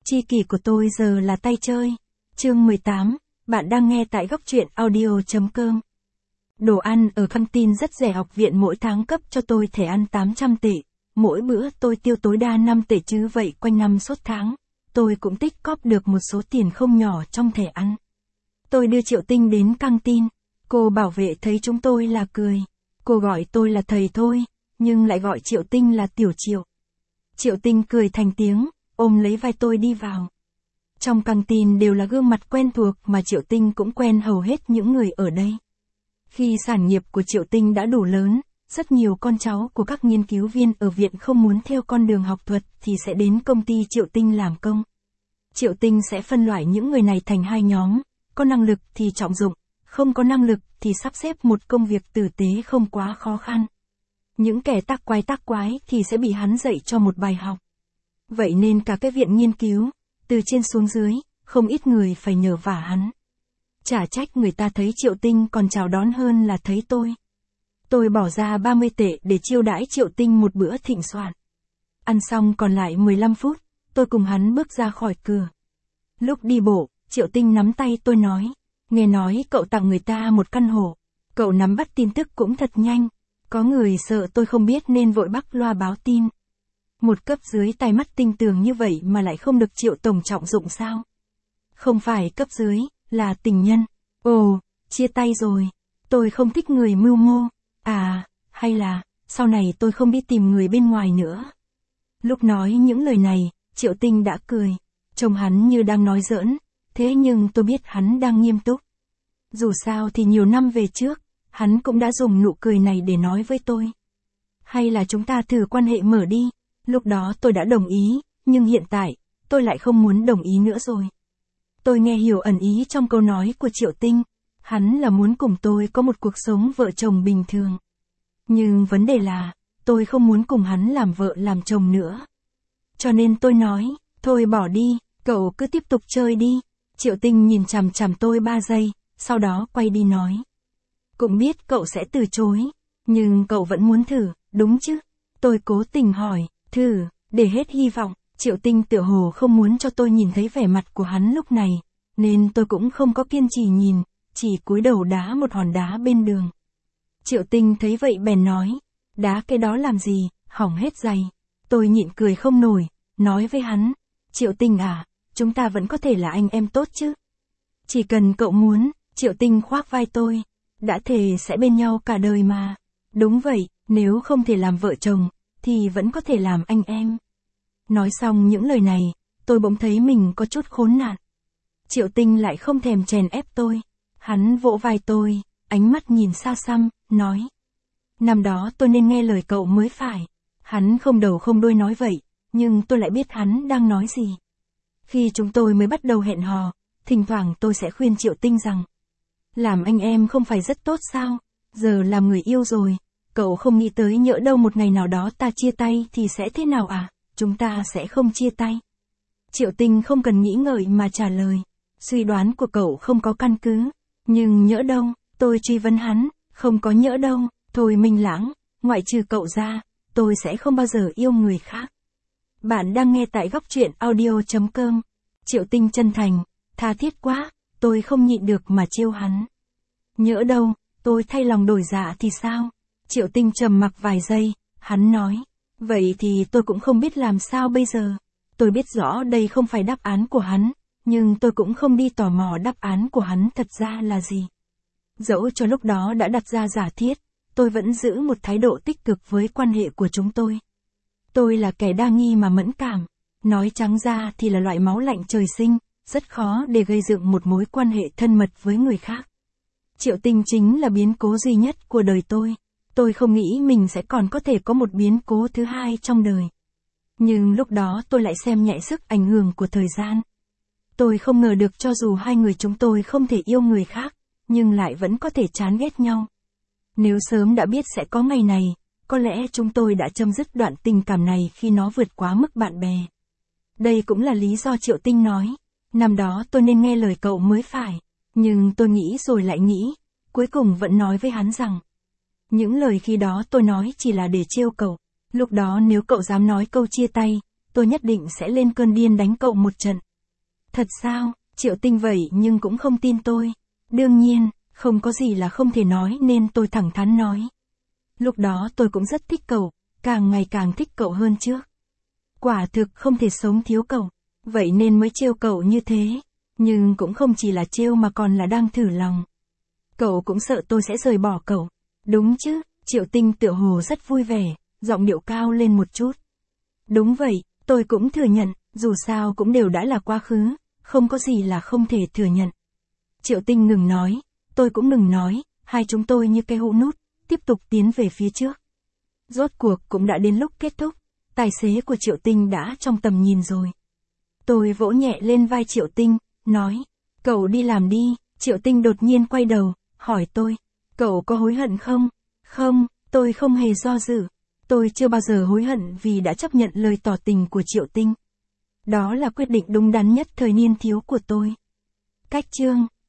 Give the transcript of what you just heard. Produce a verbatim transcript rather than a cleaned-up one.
Tri kỷ của tôi giờ là tay chơi. Chương mười tám, bạn đang nghe tại góc truyện audio chấm com. Đồ ăn ở căng tin rất rẻ, học viện mỗi tháng cấp cho tôi thẻ ăn tám trăm tệ. Mỗi bữa tôi tiêu tối đa năm tệ chứ vậy quanh năm suốt tháng. Tôi cũng tích cóp được một số tiền không nhỏ trong thẻ ăn. Tôi đưa Triệu Tinh đến căng tin. Cô bảo vệ thấy chúng tôi là cười. Cô gọi tôi là thầy thôi, nhưng lại gọi Triệu Tinh là Tiểu Triệu. Triệu Tinh cười thành tiếng, ôm lấy vai tôi đi vào. Trong căng tin đều là gương mặt quen thuộc mà Triệu Tinh cũng quen hầu hết những người ở đây. Khi sản nghiệp của Triệu Tinh đã đủ lớn, rất nhiều con cháu của các nghiên cứu viên ở viện không muốn theo con đường học thuật thì sẽ đến công ty Triệu Tinh làm công. Triệu Tinh sẽ phân loại những người này thành hai nhóm, có năng lực thì trọng dụng, không có năng lực thì sắp xếp một công việc tử tế không quá khó khăn. Những kẻ tác quái tác quái thì sẽ bị hắn dạy cho một bài học. Vậy nên cả cái viện nghiên cứu, từ trên xuống dưới, không ít người phải nhờ vả hắn. Chả trách người ta thấy Triệu Tinh còn chào đón hơn là thấy tôi. Tôi bỏ ra ba mươi tệ để chiêu đãi Triệu Tinh một bữa thịnh soạn. Ăn xong còn lại mười lăm phút, tôi cùng hắn bước ra khỏi cửa. Lúc đi bộ, Triệu Tinh nắm tay tôi nói, nghe nói cậu tặng người ta một căn hộ. Cậu nắm bắt tin tức cũng thật nhanh. Có người sợ tôi không biết nên vội bắc loa báo tin. Một cấp dưới tai mắt tinh tường như vậy mà lại không được Triệu tổng trọng dụng sao? Không phải cấp dưới, là tình nhân. Ồ, chia tay rồi. Tôi không thích người mưu mô. À, hay là, sau này tôi không đi tìm người bên ngoài nữa. Lúc nói những lời này, Triệu Tinh đã cười. Trông hắn như đang nói giỡn, thế nhưng tôi biết hắn đang nghiêm túc. Dù sao thì nhiều năm về trước, hắn cũng đã dùng nụ cười này để nói với tôi. Hay là chúng ta thử quan hệ mở đi. Lúc đó tôi đã đồng ý, nhưng hiện tại, tôi lại không muốn đồng ý nữa rồi. Tôi nghe hiểu ẩn ý trong câu nói của Triệu Tinh. Hắn là muốn cùng tôi có một cuộc sống vợ chồng bình thường. Nhưng vấn đề là, tôi không muốn cùng hắn làm vợ làm chồng nữa. Cho nên tôi nói, thôi bỏ đi, cậu cứ tiếp tục chơi đi. Triệu Tinh nhìn chằm chằm tôi ba giây, sau đó quay đi nói. Cũng biết cậu sẽ từ chối, nhưng cậu vẫn muốn thử, đúng chứ? Tôi cố tình hỏi, thử, để hết hy vọng. Triệu Tinh tựa hồ không muốn cho tôi nhìn thấy vẻ mặt của hắn lúc này, nên tôi cũng không có kiên trì nhìn, chỉ cúi đầu đá một hòn đá bên đường. Triệu Tinh thấy vậy bèn nói, đá cái đó làm gì, hỏng hết giày. Tôi nhịn cười không nổi, nói với hắn, Triệu Tinh à, chúng ta vẫn có thể là anh em tốt chứ? Chỉ cần cậu muốn. Triệu Tinh khoác vai tôi, đã thề sẽ bên nhau cả đời mà. Đúng vậy, nếu không thể làm vợ chồng, thì vẫn có thể làm anh em. Nói xong những lời này, tôi bỗng thấy mình có chút khốn nạn. Triệu Tinh lại không thèm chèn ép tôi. Hắn vỗ vai tôi, ánh mắt nhìn xa xăm, nói. Năm đó tôi nên nghe lời cậu mới phải. Hắn không đầu không đuôi nói vậy, nhưng tôi lại biết hắn đang nói gì. Khi chúng tôi mới bắt đầu hẹn hò, thỉnh thoảng tôi sẽ khuyên Triệu Tinh rằng, làm anh em không phải rất tốt sao? Giờ làm người yêu rồi, cậu không nghĩ tới nhỡ đâu một ngày nào đó ta chia tay thì sẽ thế nào à? Chúng ta sẽ không chia tay. Triệu Tinh không cần nghĩ ngợi mà trả lời. Suy đoán của cậu không có căn cứ. Nhưng nhỡ đâu, tôi truy vấn hắn, không có nhỡ đâu, thôi Minh Lãng, ngoại trừ cậu ra, tôi sẽ không bao giờ yêu người khác. Bạn đang nghe tại góc truyện audio chấm com. Triệu Tinh chân thành, tha thiết quá, tôi không nhịn được mà trêu hắn. Nhỡ đâu, tôi thay lòng đổi dạ thì sao? Triệu Tinh trầm mặc vài giây, hắn nói, vậy thì tôi cũng không biết làm sao bây giờ. Tôi biết rõ đây không phải đáp án của hắn, nhưng tôi cũng không đi tò mò đáp án của hắn thật ra là gì. Dẫu cho lúc đó đã đặt ra giả thiết, tôi vẫn giữ một thái độ tích cực với quan hệ của chúng tôi. Tôi là kẻ đa nghi mà mẫn cảm, nói trắng ra thì là loại máu lạnh trời sinh, rất khó để gây dựng một mối quan hệ thân mật với người khác. Triệu Tinh chính là biến cố duy nhất của đời tôi. Tôi không nghĩ mình sẽ còn có thể có một biến cố thứ hai trong đời. Nhưng lúc đó tôi lại xem nhẹ sức ảnh hưởng của thời gian. Tôi không ngờ được cho dù hai người chúng tôi không thể yêu người khác, nhưng lại vẫn có thể chán ghét nhau. Nếu sớm đã biết sẽ có ngày này, có lẽ chúng tôi đã chấm dứt đoạn tình cảm này khi nó vượt quá mức bạn bè. Đây cũng là lý do Triệu Tinh nói, năm đó tôi nên nghe lời cậu mới phải. Nhưng tôi nghĩ rồi lại nghĩ, cuối cùng vẫn nói với hắn rằng, những lời khi đó tôi nói chỉ là để trêu cậu. Lúc đó nếu cậu dám nói câu chia tay, tôi nhất định sẽ lên cơn điên đánh cậu một trận. Thật sao? Triệu Tinh vậy nhưng cũng không tin tôi. Đương nhiên, không có gì là không thể nói nên tôi thẳng thắn nói. Lúc đó tôi cũng rất thích cậu, càng ngày càng thích cậu hơn trước. Quả thực không thể sống thiếu cậu, vậy nên mới trêu cậu như thế. Nhưng cũng không chỉ là trêu mà còn là đang thử lòng. Cậu cũng sợ tôi sẽ rời bỏ cậu. Đúng chứ? Triệu Tinh tựa hồ rất vui vẻ, giọng điệu cao lên một chút. Đúng vậy, tôi cũng thừa nhận, dù sao cũng đều đã là quá khứ, không có gì là không thể thừa nhận. Triệu Tinh ngừng nói, tôi cũng ngừng nói, hai chúng tôi như cây hũ nút, tiếp tục tiến về phía trước. Rốt cuộc cũng đã đến lúc kết thúc, tài xế của Triệu Tinh đã trong tầm nhìn rồi. Tôi vỗ nhẹ lên vai Triệu Tinh, nói, cậu đi làm đi. Triệu Tinh đột nhiên quay đầu, hỏi tôi, cậu có hối hận không? Không, tôi không hề do dự. Tôi chưa bao giờ hối hận vì đã chấp nhận lời tỏ tình của Triệu Tinh. Đó là quyết định đúng đắn nhất thời niên thiếu của tôi. Cách chương